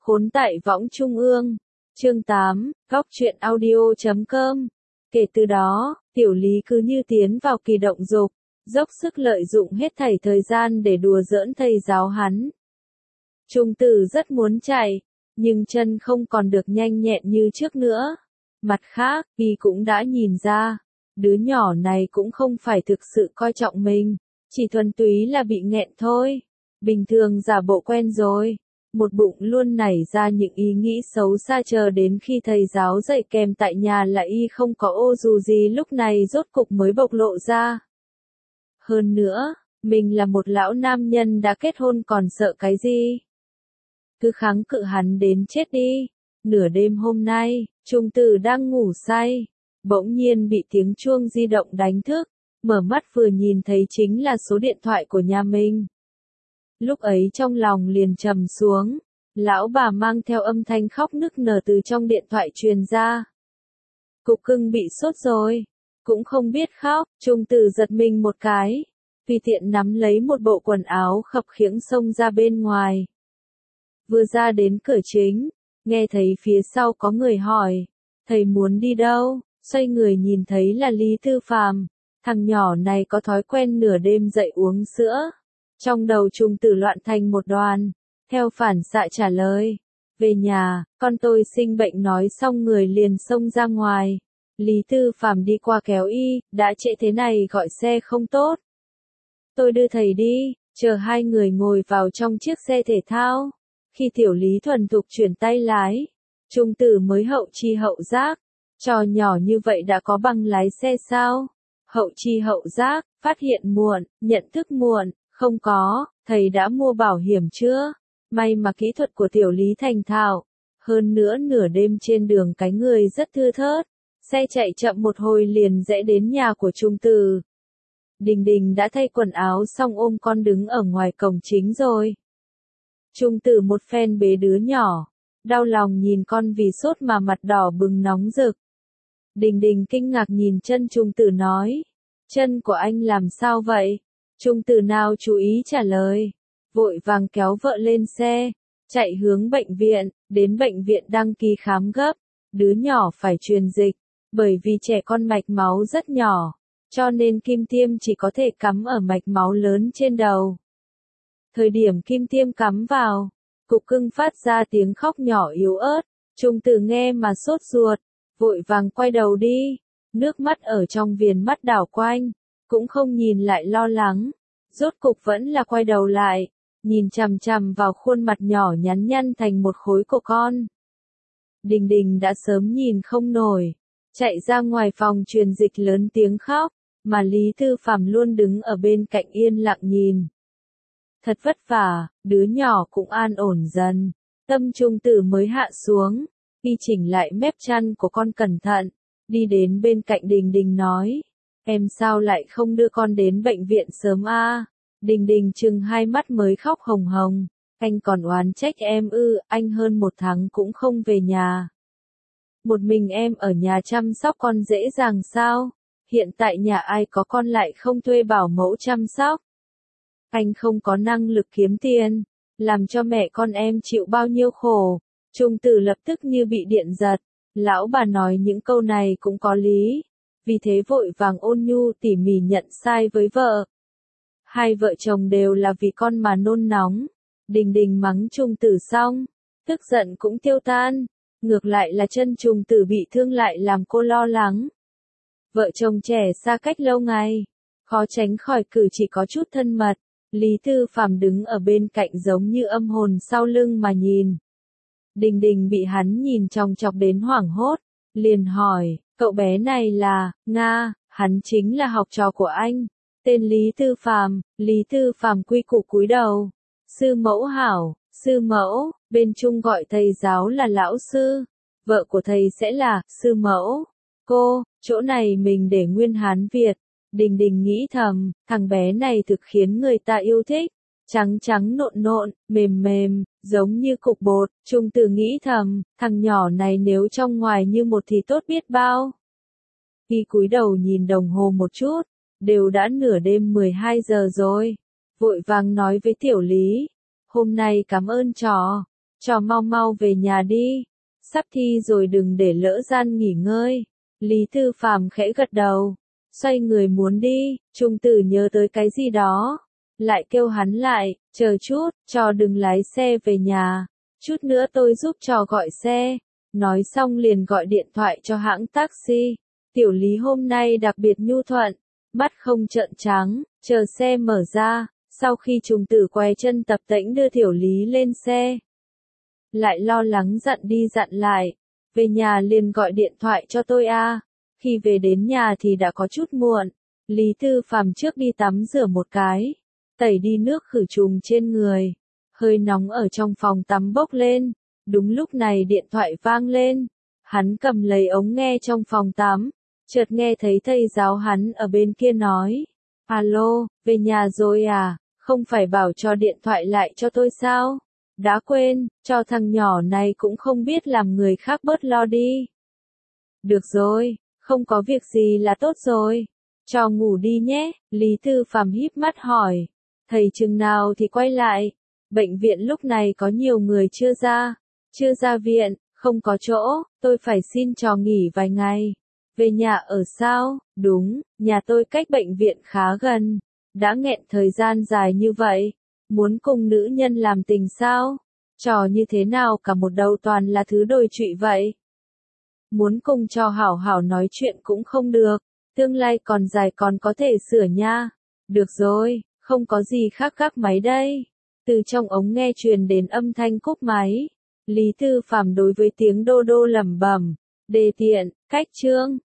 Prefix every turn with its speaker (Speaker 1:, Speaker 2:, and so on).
Speaker 1: Khốn tại võng trung ương. Chương 8, góc truyện audio.com. Kể từ đó, Tiểu Lý cứ như tiến vào kỳ động dục, dốc sức lợi dụng hết thảy thời gian để đùa giỡn thầy giáo hắn. Trung Tử rất muốn chạy, nhưng chân không còn được nhanh nhẹn như trước nữa. Mặt khác, y cũng đã nhìn ra, đứa nhỏ này cũng không phải thực sự coi trọng mình, chỉ thuần túy là bị nghẹn thôi. Bình thường giả bộ quen rồi, một bụng luôn nảy ra những ý nghĩ xấu xa, chờ đến khi thầy giáo dạy kèm tại nhà là y không có ô dù gì, lúc này rốt cục mới bộc lộ ra. Hơn nữa, mình là một lão nam nhân đã kết hôn còn sợ cái gì? Cứ kháng cự hắn đến chết đi. Nửa đêm hôm nay, Trung Tử đang ngủ say, bỗng nhiên bị tiếng chuông di động đánh thức, mở mắt vừa nhìn thấy chính là số điện thoại của nhà mình. Lúc ấy trong lòng liền trầm xuống, lão bà mang theo âm thanh khóc nức nở từ trong điện thoại truyền ra. Cục cưng bị sốt rồi, cũng không biết khóc. Trung Tử giật mình một cái, tùy tiện nắm lấy một bộ quần áo khập khiễng xông ra bên ngoài. Vừa ra đến cửa chính, nghe thấy phía sau có người hỏi, thầy muốn đi đâu? Xoay người nhìn thấy là Lý Tư Phàm. Thằng nhỏ này có thói quen nửa đêm dậy uống sữa. Trong đầu Trung Tử loạn thành một đoàn, theo phản xạ trả lời, về nhà, con tôi sinh bệnh, nói xong người liền xông ra ngoài. Lý Tư Phàm đi qua kéo y, đã trễ thế này gọi xe không tốt. Tôi đưa thầy đi. Chờ hai người ngồi vào trong chiếc xe thể thao. Khi Tiểu Lý thuần thục chuyển tay lái, Trung Tử mới hậu chi hậu giác. Trò nhỏ như vậy đã có bằng lái xe sao? Hậu chi hậu giác, phát hiện muộn, nhận thức muộn, không có, thầy đã mua bảo hiểm chưa? May mà kỹ thuật của Tiểu Lý thành thạo. Hơn nữa nửa đêm trên đường cái người rất thưa thớt, xe chạy chậm một hồi liền rẽ đến nhà của Trung Tử. Đình Đình đã thay quần áo xong ôm con đứng ở ngoài cổng chính rồi. Trung Tử một phen bế đứa nhỏ, đau lòng nhìn con vì sốt mà mặt đỏ bừng nóng rực. Đình Đình kinh ngạc nhìn chân Trung Tử nói, chân của anh làm sao vậy? Trung Tử nào chú ý trả lời, vội vàng kéo vợ lên xe, chạy hướng bệnh viện. Đến bệnh viện đăng ký khám gấp, đứa nhỏ phải truyền dịch, bởi vì trẻ con mạch máu rất nhỏ, cho nên kim tiêm chỉ có thể cắm ở mạch máu lớn trên đầu. Thời điểm kim tiêm cắm vào, cục cưng phát ra tiếng khóc nhỏ yếu ớt. Trung Tử nghe mà sốt ruột, vội vàng quay đầu đi, nước mắt ở trong viền mắt đảo quanh, cũng không nhìn lại lo lắng, rốt cục vẫn là quay đầu lại, nhìn chằm chằm vào khuôn mặt nhỏ nhắn nhăn thành một khối của con. Đình Đình đã sớm nhìn không nổi, chạy ra ngoài phòng truyền dịch lớn tiếng khóc, mà Lý Tư Phàm luôn đứng ở bên cạnh yên lặng nhìn. Thật vất vả, đứa nhỏ cũng an ổn dần, tâm Trung Tử mới hạ xuống, y chỉnh lại mép chăn của con cẩn thận, đi đến bên cạnh Đình Đình nói, em sao lại không đưa con đến bệnh viện sớm a? Đình Đình trừng hai mắt mới khóc hồng hồng, anh còn oán trách em ư? Anh hơn một tháng cũng không về nhà. Một mình em ở nhà chăm sóc con dễ dàng sao? Hiện tại nhà ai có con lại không thuê bảo mẫu chăm sóc. Anh không có năng lực kiếm tiền, làm cho mẹ con em chịu bao nhiêu khổ. Trung Tử lập tức như bị điện giật, lão bà nói những câu này cũng có lý, vì thế vội vàng ôn nhu tỉ mỉ nhận sai với vợ. Hai vợ chồng đều là vì con mà nôn nóng. Đình Đình mắng Trung Tử xong, tức giận cũng tiêu tan, ngược lại là chân Trung Tử bị thương lại làm cô lo lắng. Vợ chồng trẻ xa cách lâu ngày, khó tránh khỏi cử chỉ có chút thân mật. Lý Tư Phàm đứng ở bên cạnh giống như âm hồn sau lưng mà nhìn. Đình Đình bị hắn nhìn chòng chọc đến hoảng hốt, liền hỏi, cậu bé này là, Nga, hắn chính là học trò của anh, tên Lý Tư Phàm. Lý Tư Phàm quy củ cúi đầu, sư mẫu hảo, sư mẫu, bên Trung gọi thầy giáo là lão sư, vợ của thầy sẽ là, sư mẫu. Cô, chỗ này mình để nguyên Hán Việt. Đình Đình nghĩ thầm, thằng bé này thực khiến người ta yêu thích, trắng trắng nộn nộn, mềm mềm, giống như cục bột. Trung Tử nghĩ thầm, thằng nhỏ này nếu trong ngoài như một thì tốt biết bao. Y cúi đầu nhìn đồng hồ một chút, đều đã nửa đêm 12 giờ rồi, vội vàng nói với Tiểu Lý, hôm nay cảm ơn trò, cho mau mau về nhà đi. Sắp thi rồi đừng để lỡ gian nghỉ ngơi. Lý Tư Phàm khẽ gật đầu, xoay người muốn đi, Trung Tử nhớ tới cái gì đó, lại kêu hắn lại, chờ chút, cho đừng lái xe về nhà, chút nữa tôi giúp cho gọi xe. Nói xong liền gọi điện thoại cho hãng taxi. Tiểu Lý hôm nay đặc biệt nhu thuận, mắt không trợn trắng, chờ xe mở ra, sau khi Trung Tử quay chân tập tễnh đưa Tiểu Lý lên xe. Lại lo lắng dặn đi dặn lại, về nhà liền gọi điện thoại cho tôi a. Khi về đến nhà thì đã có chút muộn, Lý Tư Phàm trước đi tắm rửa một cái, tẩy đi nước khử trùng trên người, hơi nóng ở trong phòng tắm bốc lên, đúng lúc này điện thoại vang lên, hắn cầm lấy ống nghe trong phòng tắm, chợt nghe thấy thầy giáo hắn ở bên kia nói, alo, về nhà rồi à, không phải bảo cho điện thoại lại cho tôi sao? Đã quên, cho thằng nhỏ này cũng không biết làm người khác bớt lo đi. Được rồi, không có việc gì là tốt rồi. Cho ngủ đi nhé, Lý Tư Phàm híp mắt hỏi. Thầy chừng nào thì quay lại? Bệnh viện lúc này có nhiều người chưa ra viện, không có chỗ, tôi phải xin cho nghỉ vài ngày. Về nhà ở sao? Đúng, nhà tôi cách bệnh viện khá gần. Đã nghẹn thời gian dài như vậy. Muốn cùng nữ nhân làm tình sao? Trò như thế nào cả một đầu toàn là thứ đồi trụy vậy? Muốn cùng cho hảo hảo nói chuyện cũng không được, tương lai còn dài còn có thể sửa nha. Được rồi, không có gì khác gác máy đây. Từ trong ống nghe truyền đến âm thanh cúp máy. Lý Tư Phàm đối với tiếng đô đô lẩm bẩm, đề tiện, cách chương.